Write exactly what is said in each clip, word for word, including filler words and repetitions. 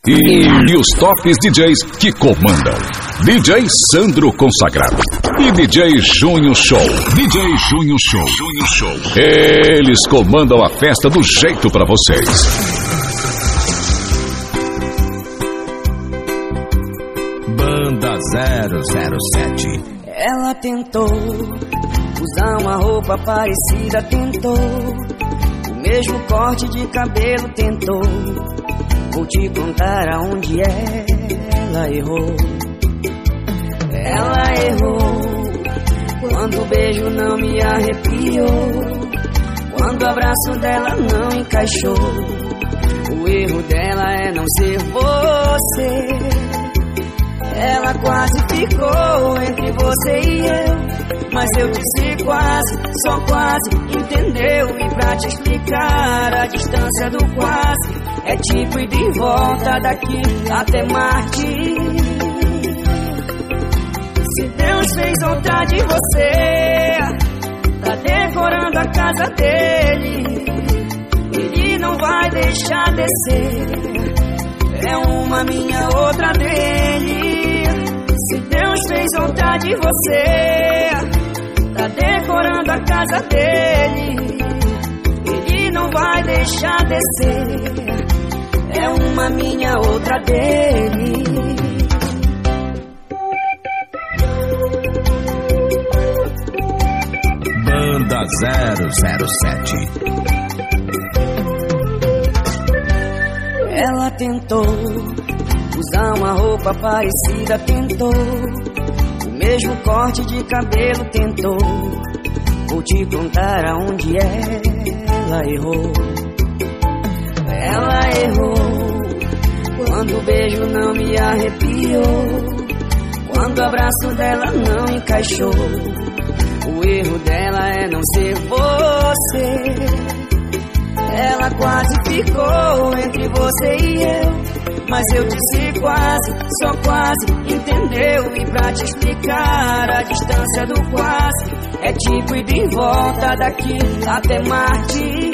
E os tops D Js que comandam: D J Sandro Consagrado e D J Junho Show. D J Junho Show. Junho Show. Eles comandam a festa do jeito pra vocês. Banda zero zero sete. Ela tentou usar uma roupa parecida, tentou o mesmo corte de cabelo, tentou. Vou te contar aonde ela errou. Ela errou quando o beijo não me arrepiou, quando o abraço dela não encaixou. O erro dela é não ser você. Ela quase ficou entre você e eu, mas eu disse quase, só quase, entendeu? E pra te explicar a distância do quase é tipo ir de volta daqui até Marte. Se Deus fez outra de você, tá decorando a casa dele, ele não vai deixar descer. É uma minha, outra dele. Se Deus fez outra de você, tá decorando a casa dele, ele não vai deixar descer. É uma minha, outra dele. Banda zero zero sete. Ela tentou usar uma roupa parecida, tentou o mesmo corte de cabelo, tentou. Vou te contar aonde ela errou. Ela errou quando o beijo não me arrepiou, quando o abraço dela não encaixou. O erro dela é não ser você. Ela quase ficou entre você e eu, mas eu disse quase, só quase, entendeu? E pra te explicar a distância do quase é tipo ir de volta daqui até Marte.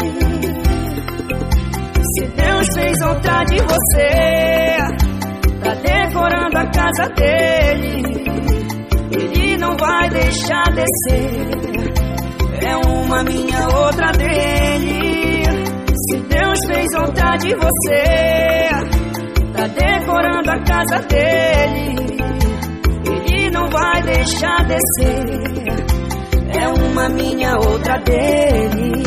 Se Deus fez outra de você, tá decorando a casa dele, ele não vai deixar descer. É uma minha, outra dele. Se Deus fez outra de você, tá decorando a casa dele, ele não vai deixar descer. É uma minha, outra dele.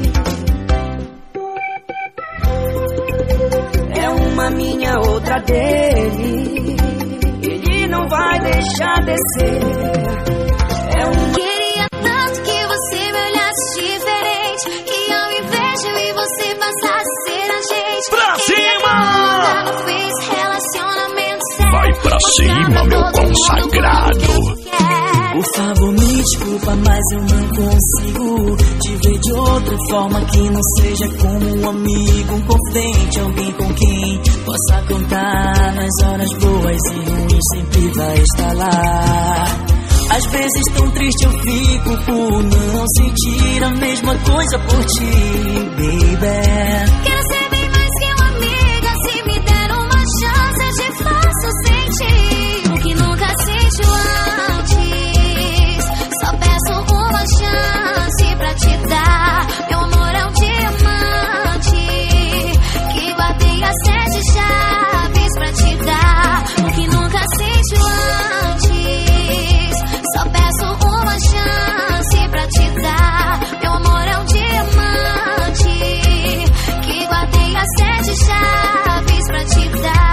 É uma minha, outra dele, ele não vai deixar descer. É uma... Queria tanto que você me olhasse diferente, que ao invés de eu e você passasse a ser a gente. Pra cima! Não fiz relacionamento sério. Vai pra cima, meu consagrado. Por favor, me desculpa, mas eu não consigo te ver de outra forma que não seja como um amigo, um confidente, alguém com quem possa contar nas horas boas e ruins, sempre vai estar lá. Às vezes tão triste eu fico por não sentir a mesma coisa por ti, baby. Quero ser bem mais que uma amiga, se me der uma chance eu te faço sentir o que nunca sentiu antes. Só peço uma chance pra te dar. Meu amor é um diamante que guardei as sete chaves pra te dar o que nunca sentiu antes. Só peço uma chance pra te dar. Meu amor é um diamante que guardei as sete chaves pra te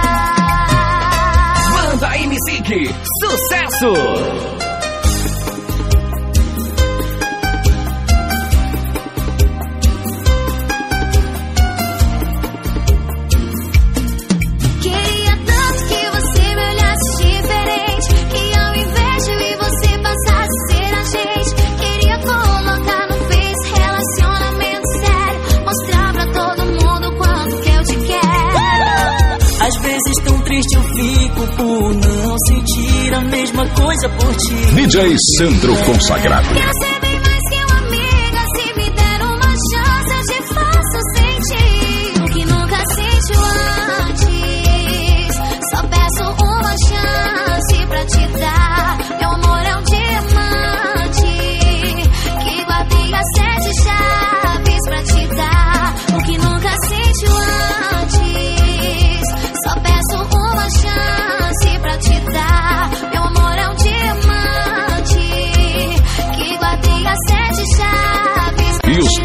dar. Banda M C K, sucesso! Queria tanto que você me olhasse diferente, que ao invés de eu e você passasse a ser a gente. Queria colocar no Face relacionamento sério, mostrar pra todo mundo quanto que eu te quero. Às vezes tão triste eu fico por não sentir a mesma coisa por ti. D J Sandro Consagrado. Quero ser bem mais que uma amiga, se me der uma chance eu te faço sentir o que nunca sentiu antes.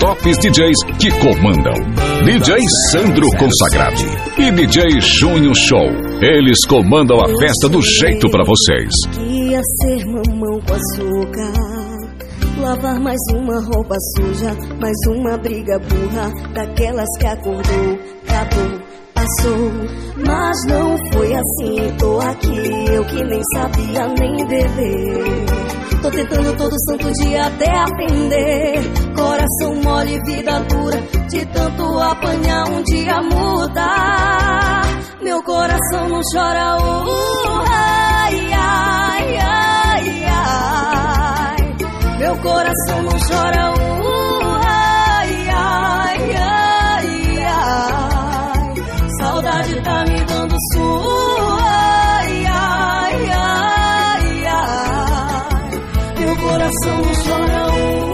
tops D Js que comandam. D J Sandro Consagrado e D J Júnior Show. Eles comandam a festa do jeito pra vocês. Ia ser mamão com açúcar, lavar mais uma roupa suja, mais uma briga burra, daquelas que acordou, acabou, passou. Mas não foi assim, tô aqui, eu que nem sabia nem beber. Tô tentando todo santo dia até aprender. Coração mole, vida dura, de tanto apanhar um dia muda. Meu coração não chora, uh, ai, ai, ai, ai. Meu coração não chora, uh, ai, ai, ai, ai. Saudade tá me dando sul, ai, ai, ai, ai. Meu coração não chora,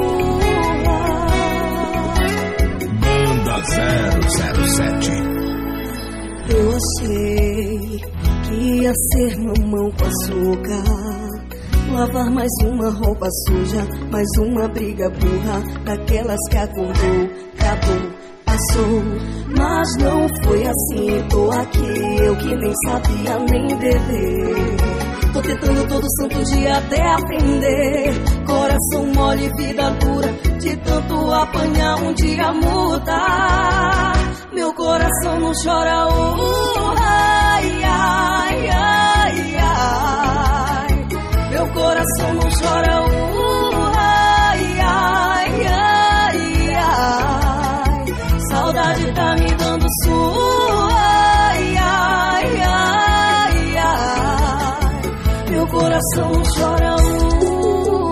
uh, Banda zero zero sete. eu achei que ia ser mamão com açúcar, lavar mais uma roupa suja, mais uma briga burra, daquelas que acordou, acabou, passou. Mas não foi assim, tô aqui, eu que nem sabia nem beber. Tô tentando todo santo dia até aprender. Coração mole, vida dura, de tanto apanhar um dia muda. Meu coração não chora, uh, ai, ai, ai, ai. Meu coração não chora, uh, ai, ai, ai, ai. Saudade tá me dando sul, ai, ai, ai, ai. Meu coração não chora, uh.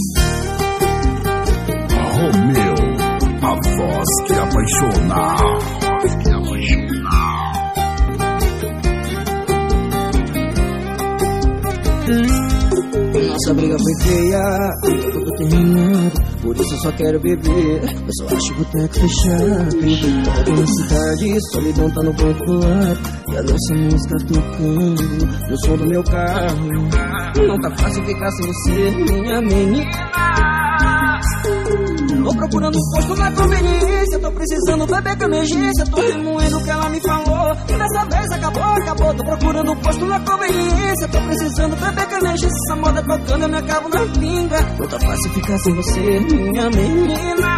Romeu, a voz que apaixona. Nossa briga foi feia, tá tudo terminado, por isso eu só quero beber. Eu só acho boteco fechado. Tô aqui na cidade, solidão tá no banco do lado, e a nossa música tocando no som do meu carro. Não tá fácil ficar sem você, minha menina. Tô procurando um posto na conveniência, tô precisando beber com emergência, tô remoendo o que ela me falou, e dessa vez acabou, acabou. Tô procurando um posto na conveniência, tô precisando beber com emergência, essa moda tocando eu me acabo na pinga. Não tá fácil ficar sem você, minha menina.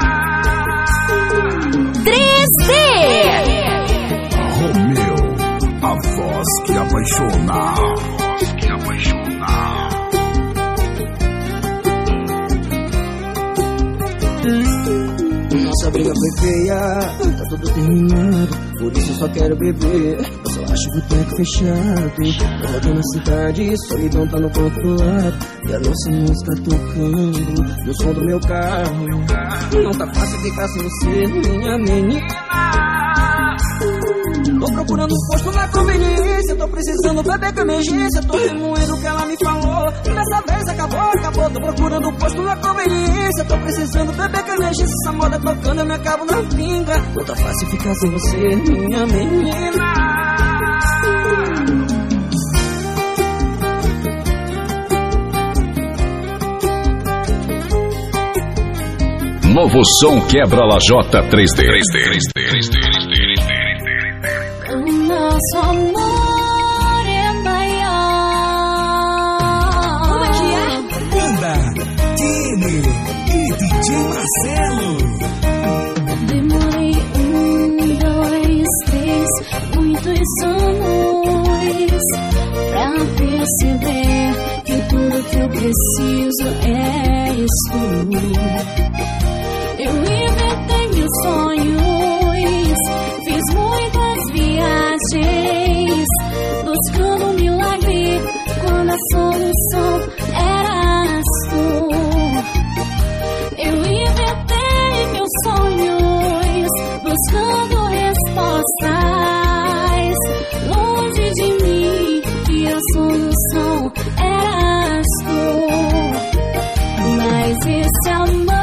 três D Romeu, a voz que apaixona. Que apaixona. Nossa briga foi feia, tá tudo terminado, por isso eu só quero beber. Eu só acho boteco fechado. Tô rodando na cidade, solidão tá no banco do lado, e a nossa música tocando no som do meu carro. Não tá fácil ficar sem você, minha menina. Tô procurando um posto na conveniência, tô precisando beber com emergência, tô remoendo o que ela me falou, e dessa vez acabou, acabou. Tô procurando um posto na conveniência, tô precisando beber com emergência, essa moda tocando eu me acabo na pinga. Não tá fácil ficar sem você, minha menina. Novo som quebra Lajota três D. três D. três D. três D. O nosso amor é maior. Como é que é? Banda Tini e D J Marcelo. Demorei um, dois, três, muitos anos pra perceber que tudo que eu preciso é isso. Eu inventei meus sonhos, fiz muitas viagens, buscando um milagre, quando a solução eras tu. Eu inventei meus sonhos, buscando respostas, longe de mim, que a solução eras tu. Mas esse amor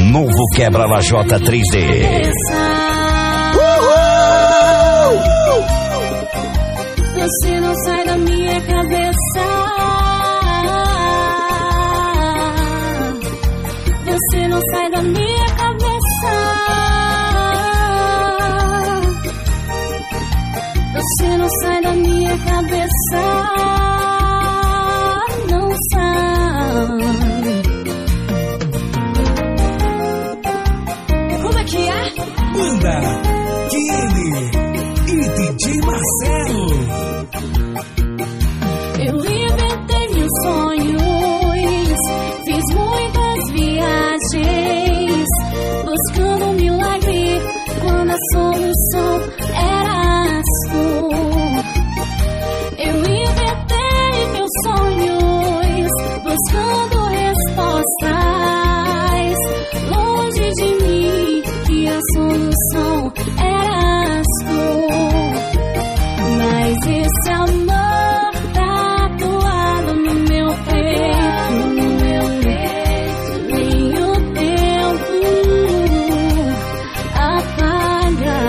Novo Quebra-Lajota três D. Você não sai da minha cabeça. Você não sai da minha cabeça. Você não sai da minha cabeça. Não sai. Como é que é? Banda Kine e D J Marcelo. Eu inventei mil sonhos, fiz muitas viagens, buscando um milagre quando a solução eras tu. Eu inventei mil sonhos, buscando respostas, longe de mim que a solução eras tu. Mas esse amor tatuado no meu peito, no meu peito, nem o tempo apaga.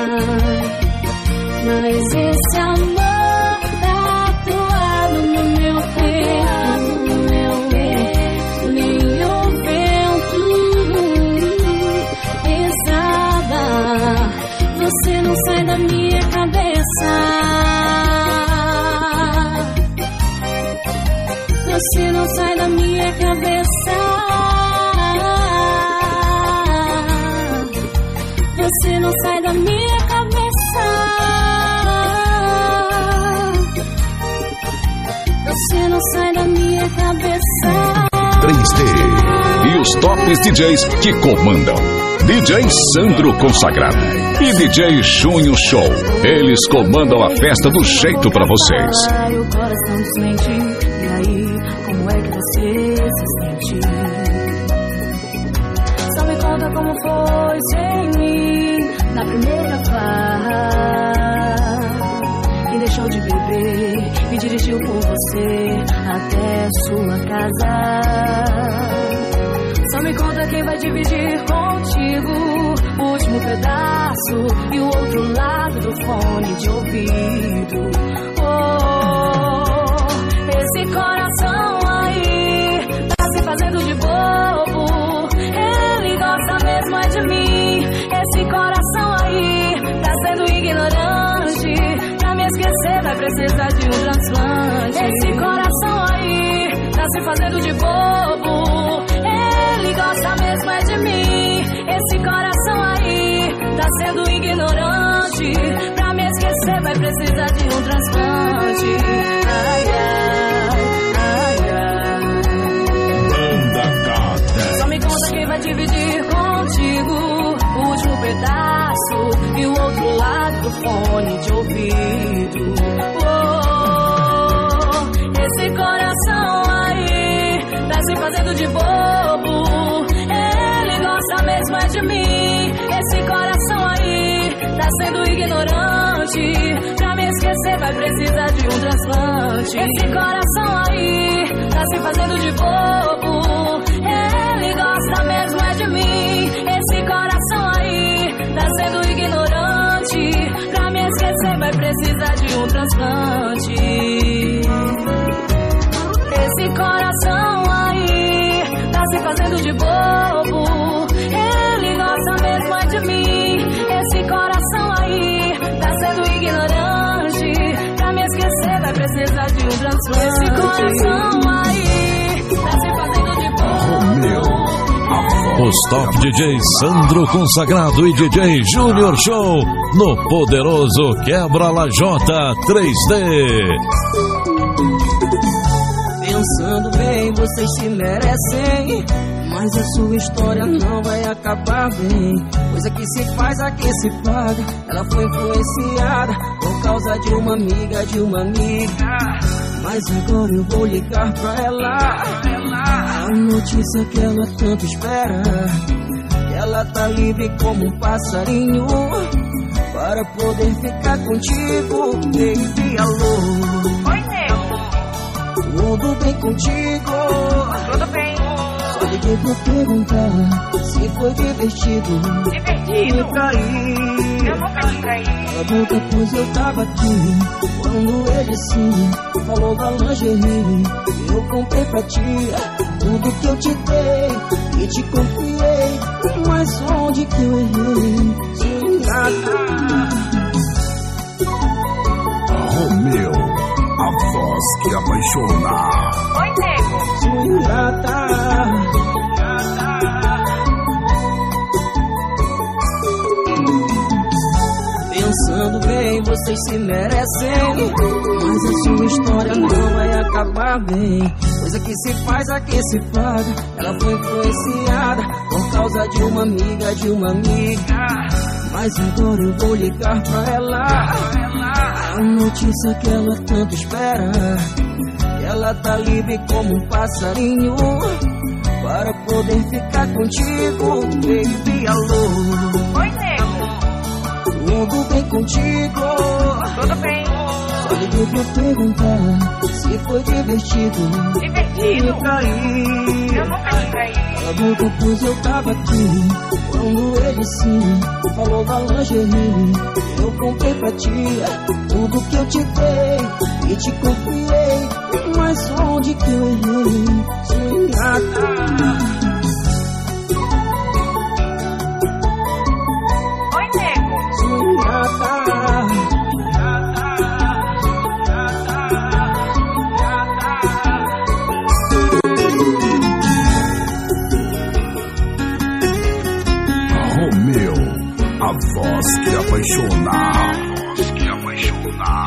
Mas esse amor tatuado no meu peito, no meu peito, nem o vento pesada. Você não sai da minha cabeça. Você não sai da minha cabeça. Você não sai da minha cabeça. Você não sai da minha cabeça. três D e os tops D Js que comandam. D J Sandro Consagrado e D J Junho Show. Eles comandam a festa do jeito pra vocês. O coração desmente. E aí, como é que você se sente? Só me conta como foi sem mim na primeira farra. E deixou de beber e dirigiu por você até sua casa. Só me conta quem vai dividir contigo o último pedaço e o outro lado do fone de ouvido. Oh, esse coração aí tá se fazendo de bobo. Ele gosta mesmo é de mim. Esse coração aí tá sendo ignorante. Pra me esquecer vai precisar de um transplante. Esse coração aí tá se fazendo de bobo. Ele gosta mesmo é de mim. Esse coração aí tá sendo ignorante. Pra me esquecer vai precisar de um transplante. Ai, ai, ai, ai. Só me conta quem vai dividir contigo o último pedaço e o outro lado do fone de ouvido. Oh, esse coração aí tá se fazendo de bobo. Ele gosta mesmo é de mim. Esse coração aí tá sendo ignorante. Pra me esquecer vai precisar de um transplante. Esse coração aí tá se fazendo de bobo. Ele gosta mesmo é de mim. Esse coração aí tá sendo ignorante. Pra me esquecer vai precisar de um transplante. Esse coração aí tá se fazendo de bobo. Ele gosta mesmo é de mim. Esse coração aí tá sendo ignorante. Pra me esquecer vai precisar de um transplante. Esse coração aí tá se fazendo de bobo. Os top D Js Sandro Consagrado e D J Junior Show no poderoso Quebra-Lajota três D. Pensando bem, vocês se merecem, mas a sua história não vai acabar bem. Coisa que se faz, a que se paga. Ela foi influenciada por causa de uma amiga, de uma amiga. Mas agora eu vou ligar pra ela. A notícia que ela tanto espera. Ela tá livre como um passarinho para poder ficar contigo. Baby, alô. Oi, Neu. Tudo bem contigo? Tudo bem. Só liguei liguei pra perguntar se foi divertido. Divertido? Me trair. Eu nunca te traí. Cala a boca, pois eu tava aqui quando ele sim falou da lingerie. Eu comprei pra ti tudo que eu te dei e te confiei. Mas onde que eu errei? Sou ingrata. Romeu, a voz que apaixona. Oi, nego. Sou ingrata. Pensando bem, vocês se merecem, mas a sua história não vai acabar bem. Coisa que se faz, a quem se paga. Ela foi influenciada por causa de uma amiga, de uma amiga. Mas agora eu vou ligar pra ela, a notícia que ela tanto espera, que ela tá livre como um passarinho para poder ficar contigo. Baby, alô. Oi, nego. Tudo bem contigo? Tudo bem. Só liguei pra perguntar se foi divertido. Divertido? Me trair. Eu nunca te traí. Cala a boca, pois eu tava aqui quando ele sim falou da lingerie. Eu comprei pra ti tudo que eu te dei e te confiei. Mas onde que eu errei? Sou ingrata. Romeu, a voz que apaixona. A voz que apaixona.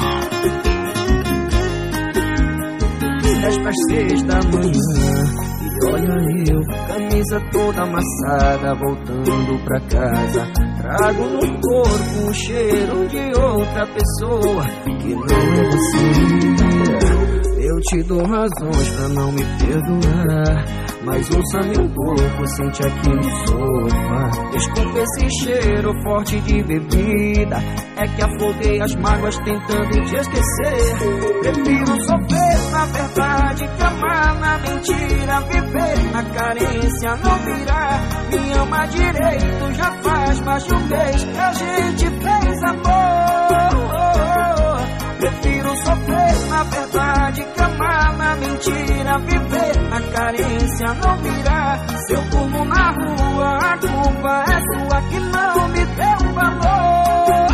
dez para seis da manhã e olha eu, camisa toda amassada, voltando pra casa. Trago no corpo o cheiro de outra pessoa que não é você. Eu te dou razões pra não me perdoar, mas ouça-me um pouco, sente aqui no sofá. Desculpa esse cheiro forte de bebida, é que afoguei as mágoas tentando te esquecer. Prefiro sofrer na verdade que amar na mentira. Viver na carência não virá. Me ama direito, já faz mais de um mês que a gente fez amor. Prefiro sofrer na verdade que amar na mentira. Viver na carência não virá. Se eu durmo na rua, a culpa é sua que não me deu valor.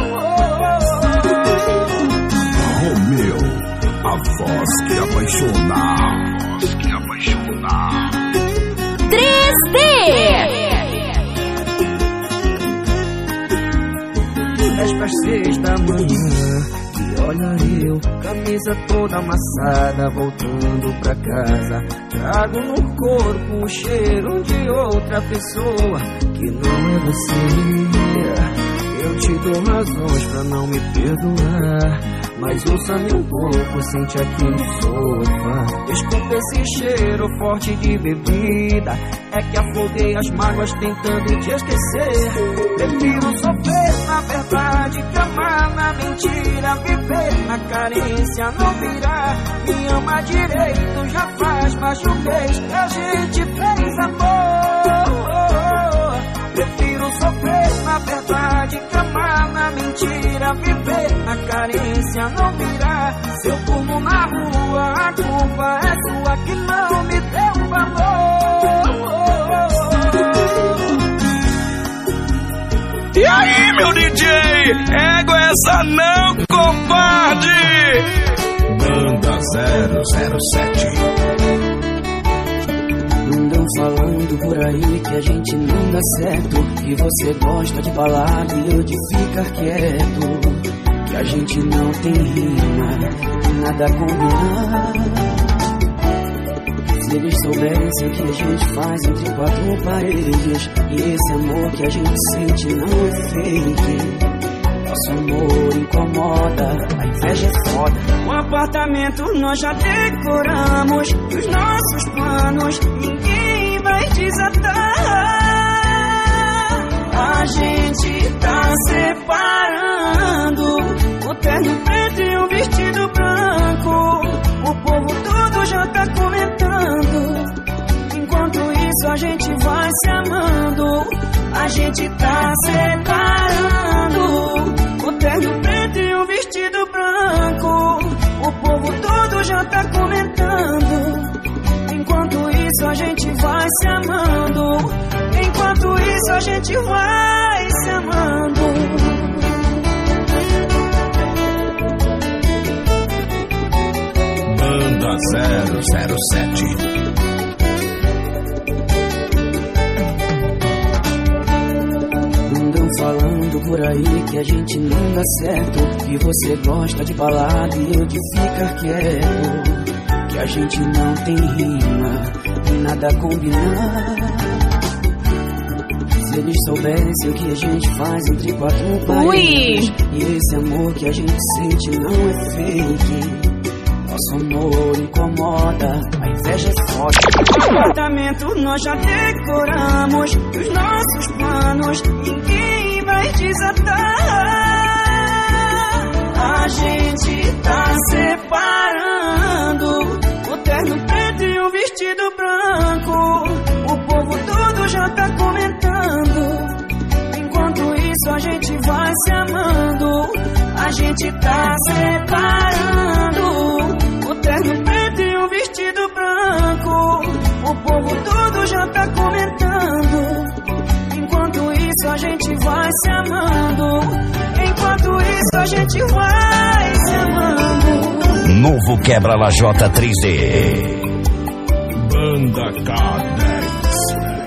Romeu, a voz que apaixona. A voz que apaixona. três D. dez para seis da manhã e olha eu, camisa toda amassada, voltando pra casa. Trago no corpo o cheiro de outra pessoa que não é você. Eu te dou razões pra não me perdoar, mas ouça-me um pouco, sente aqui no sofá. Desculpa esse cheiro forte de bebida, é que afoguei as mágoas tentando te esquecer. Prefiro sofrer na verdade que amar na mentira. Viver na carência não virá. Me ama direito, já faz mais de um mês que a gente fez amor. Prefiro sofrer na verdade que amar na mentira. Viver na carência não virá. Se eu durmo na rua, a culpa é sua que não me deu valor. E aí, meu D J? Égua essa não, covarde! Banda zero zero sete. Andam falando por aí que a gente não dá certo, que você gosta de falar e eu de ficar quieto, que a gente não tem rima, nada a combinar. Se eles soubessem o que a gente faz entre quatro paredes, e esse amor que a gente sente não é fake. Nosso amor incomoda, a inveja é foda. O apartamento nós já decoramos, os nossos planos ninguém vai desatar. A gente tá separando o terno preto e o vestido branco. O povo todo já tá comentando. Enquanto isso a gente vai se amando. A gente tá separando o terno preto e o vestido branco. O povo todo já tá comentando. Enquanto isso a gente vai se amando. Enquanto isso a gente vai se amando. Banda zero zero sete. Andam falando por aí que a gente não dá certo, que você gosta de balada e eu de ficar quieto, que a gente não tem rima, nada a combinar. Se eles soubessem o que a gente faz entre quatro paredes, e esse amor que a gente sente não é fake. Nosso amor incomoda, a inveja é forte. O apartamento nós já decoramos, os nossos planos ninguém vai desatar. A gente tá separando o terno preto e o vestido branco. O povo todo já tá comentando. Enquanto isso a gente vai se amando. A gente tá separando o terno preto e o vestido branco. O povo todo já tá comentando. Enquanto isso a gente vai se amando. Enquanto isso a gente vai se amando. Novo Quebra-Lajota três D. Banda K dez.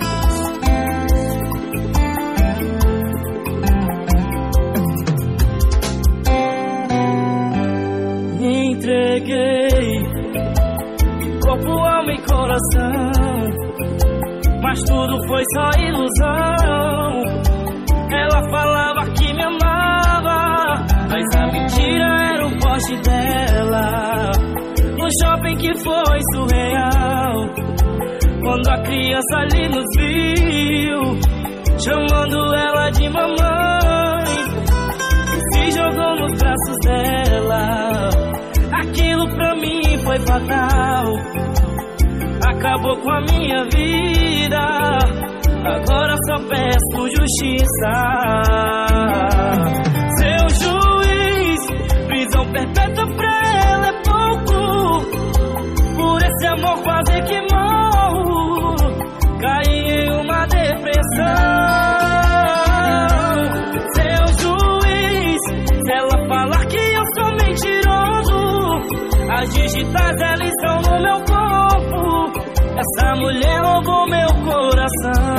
Entreguei corpo, alma e coração, mas tudo foi só ilusão. Ela falava que me amava, mas a mentira era o poste dela. No shopping que foi surreal, quando a criança ali nos viu, chamando ela de mamãe, se jogou nos braços dela. Aquilo pra mim foi fatal, acabou com a minha vida. Agora só peço justiça. Seu juiz, prisão perpétua pra ela é pouco. Por esse amor quase que morro, caí em uma depressão. Seu juiz, se ela falar que eu sou mentiroso, as digitais elas estão no meu corpo. Essa mulher roubou meu coração.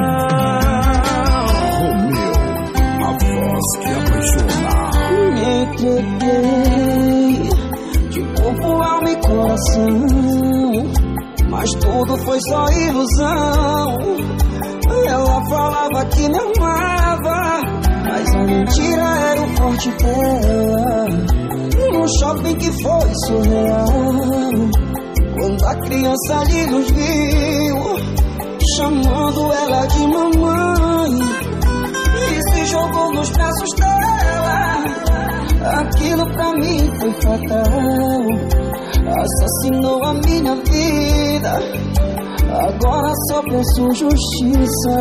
Romeu, a voz que apaixona. Me entreguei de corpo, alma e coração, mas tudo foi só ilusão. Ela falava que me amava, mas a mentira era o forte dela. No shopping que foi surreal, quando a criança ali nos viu, chamando ela de mamãe, e se jogou nos braços dela. Aquilo pra mim foi fatal, assassinou a minha vida. Agora só peço justiça.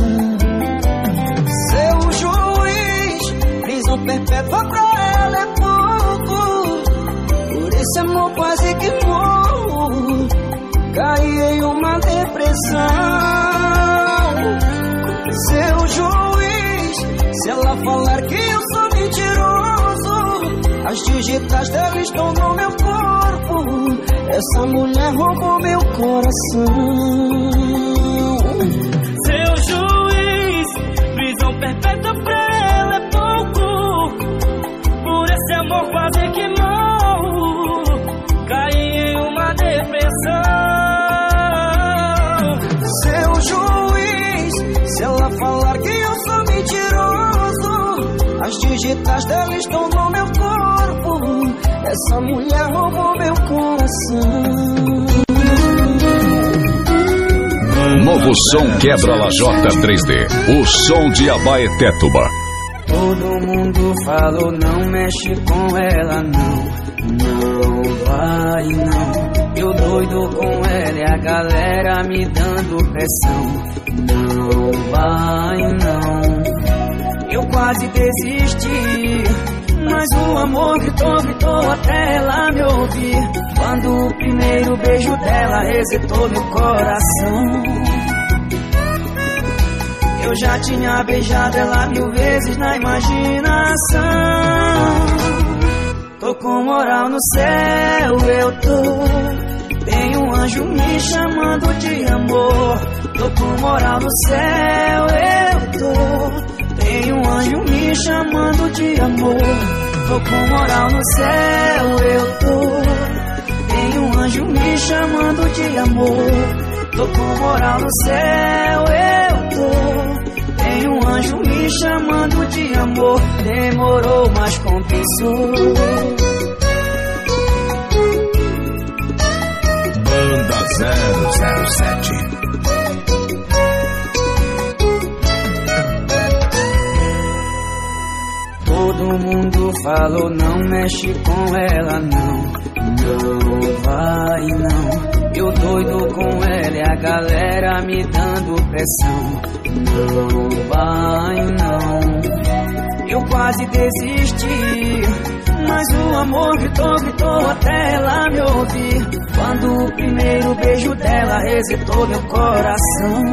Seu juiz, prisão perpétua pra ela é pouco. Por esse amor quase que morro, caí em uma depressão. Seu juiz, se ela falar que eu sou mentiroso, as digitais dela estão no meu corpo. Essa mulher roubou meu coração. Seu juiz, prisão perpétua pra ela é pouco. Por esse amor quase que morro, caí em uma depressão. Seu juiz, se ela falar que eu sou mentiroso, as digitais dela estão no meu corpo. Essa mulher roubou meu coração. Novo som Quebra-Lajota três D. O som de Abaetetuba. Todo mundo falou, não mexe com ela, não. Não vai, não. Eu doido com ela e a galera me dando pressão. Não vai, não. Eu quase desisti, mas o amor gritou, gritou até ela me ouvir. Quando o primeiro beijo dela resetou meu coração. Eu já tinha beijado ela mil vezes na imaginação. Tô com moral no céu, eu tô. Tem um anjo me chamando de amor. Tô com moral no céu, eu tô. Tem um anjo me chamando de amor. Tô com moral no céu, eu tô. Tem um anjo me chamando de amor. Tô com moral no céu, eu tô. Tem um anjo me chamando de amor. Demorou, mas compensou. Banda zero zero sete. Todo mundo falou, não mexe com ela, não. Não vai, não. Eu doido com ela e a galera me dando pressão. Não vai, não. Eu quase desisti, mas o amor gritou, gritou até ela me ouvir. Quando o primeiro beijo dela resetou meu coração.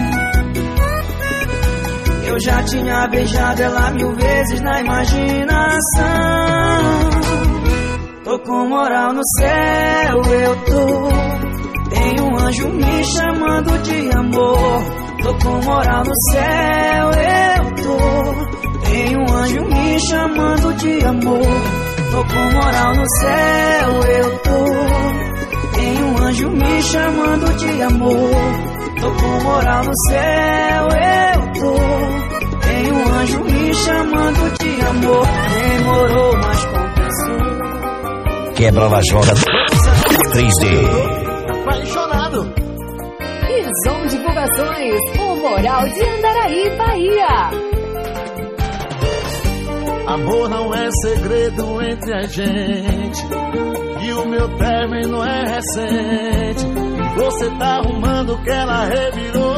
Eu já tinha beijado ela mil vezes na imaginação. Tô com moral no céu, eu tô. Tem um anjo me chamando de amor. Tô com moral no céu, eu tô. Tem um anjo me chamando de amor. Tô com moral no céu, eu tô. Tem um anjo me chamando de amor. Tô com moral no céu, eu tô. Tem um anjo me chamando de amor. Demorou, mas compensou. Quebra-lajota três D. Apaixonado. Ison Divulgações, o Moral de Andaraí, Bahia. Amor não é segredo entre a gente, e o meu término é recente. Você tá arrumando o que ela revirou.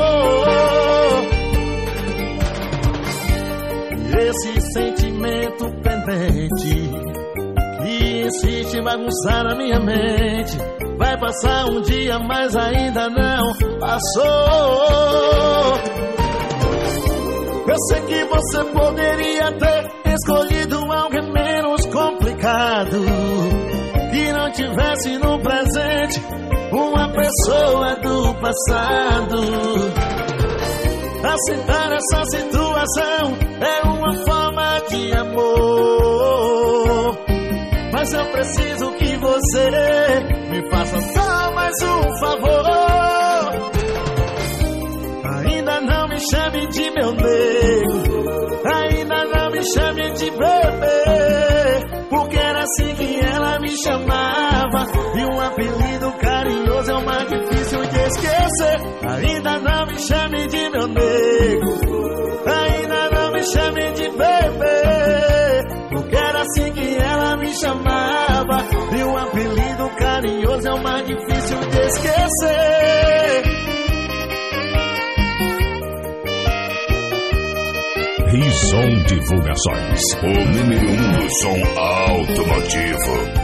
Esse sentimento pendente que insiste em bagunçar a minha mente. Vai passar um dia, mas ainda não passou. Eu sei que você poderia ter escolhido alguém menos complicado, que não tivesse no presente uma pessoa do passado. Aceitar essa situação é uma forma de amor, mas eu preciso que você me faça só mais um favor. Ainda não me chame de meu nego, ainda não me chame de bebê, porque era assim que ela me chamava, e um apelido carinhoso é o mais difícil de esquecer. Ainda não me chame de meu nego, ainda não me chame de bebê, porque era assim que ela me chamava, e um apelido carinhoso é o mais difícil de esquecer. Ison Divulgações, o número um do som automotivo.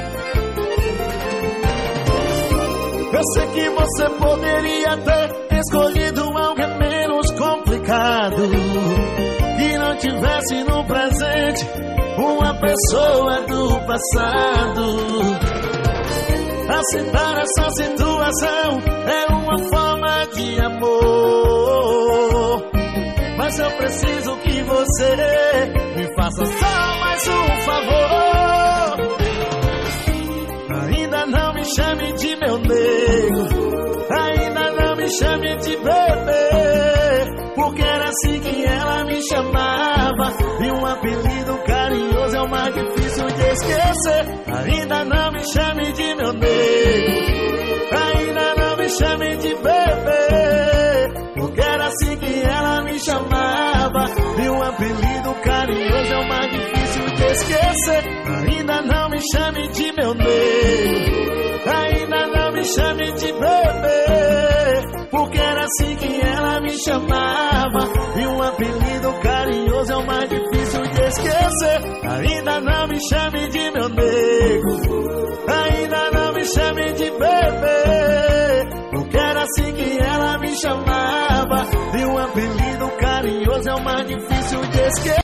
Eu sei que você poderia ter escolhido alguém menos complicado, que não tivesse no presente uma pessoa do passado. Aceitar essa situação é uma forma de amor, mas eu preciso que você me faça só mais um favor. Ainda não me chame de meu nego, ainda não me chame de bebê, porque era assim que ela me chamava, e um apelido carinhoso é o mais difícil de esquecer. Ainda não me chame de meu nego, ainda não me chame de bebê, porque era assim que ela me chamava, e um apelido carinhoso esquecer. Ainda não me chame de meu nego, ainda não me chame de bebê, porque era assim que ela me chamava. E um apelido carinhoso é o mais difícil de esquecer. Ainda não me chame de meu nego, ainda não me chame de bebê, porque era assim que ela me chamava. E um apelido carinhoso é o mais difícil de esquecer.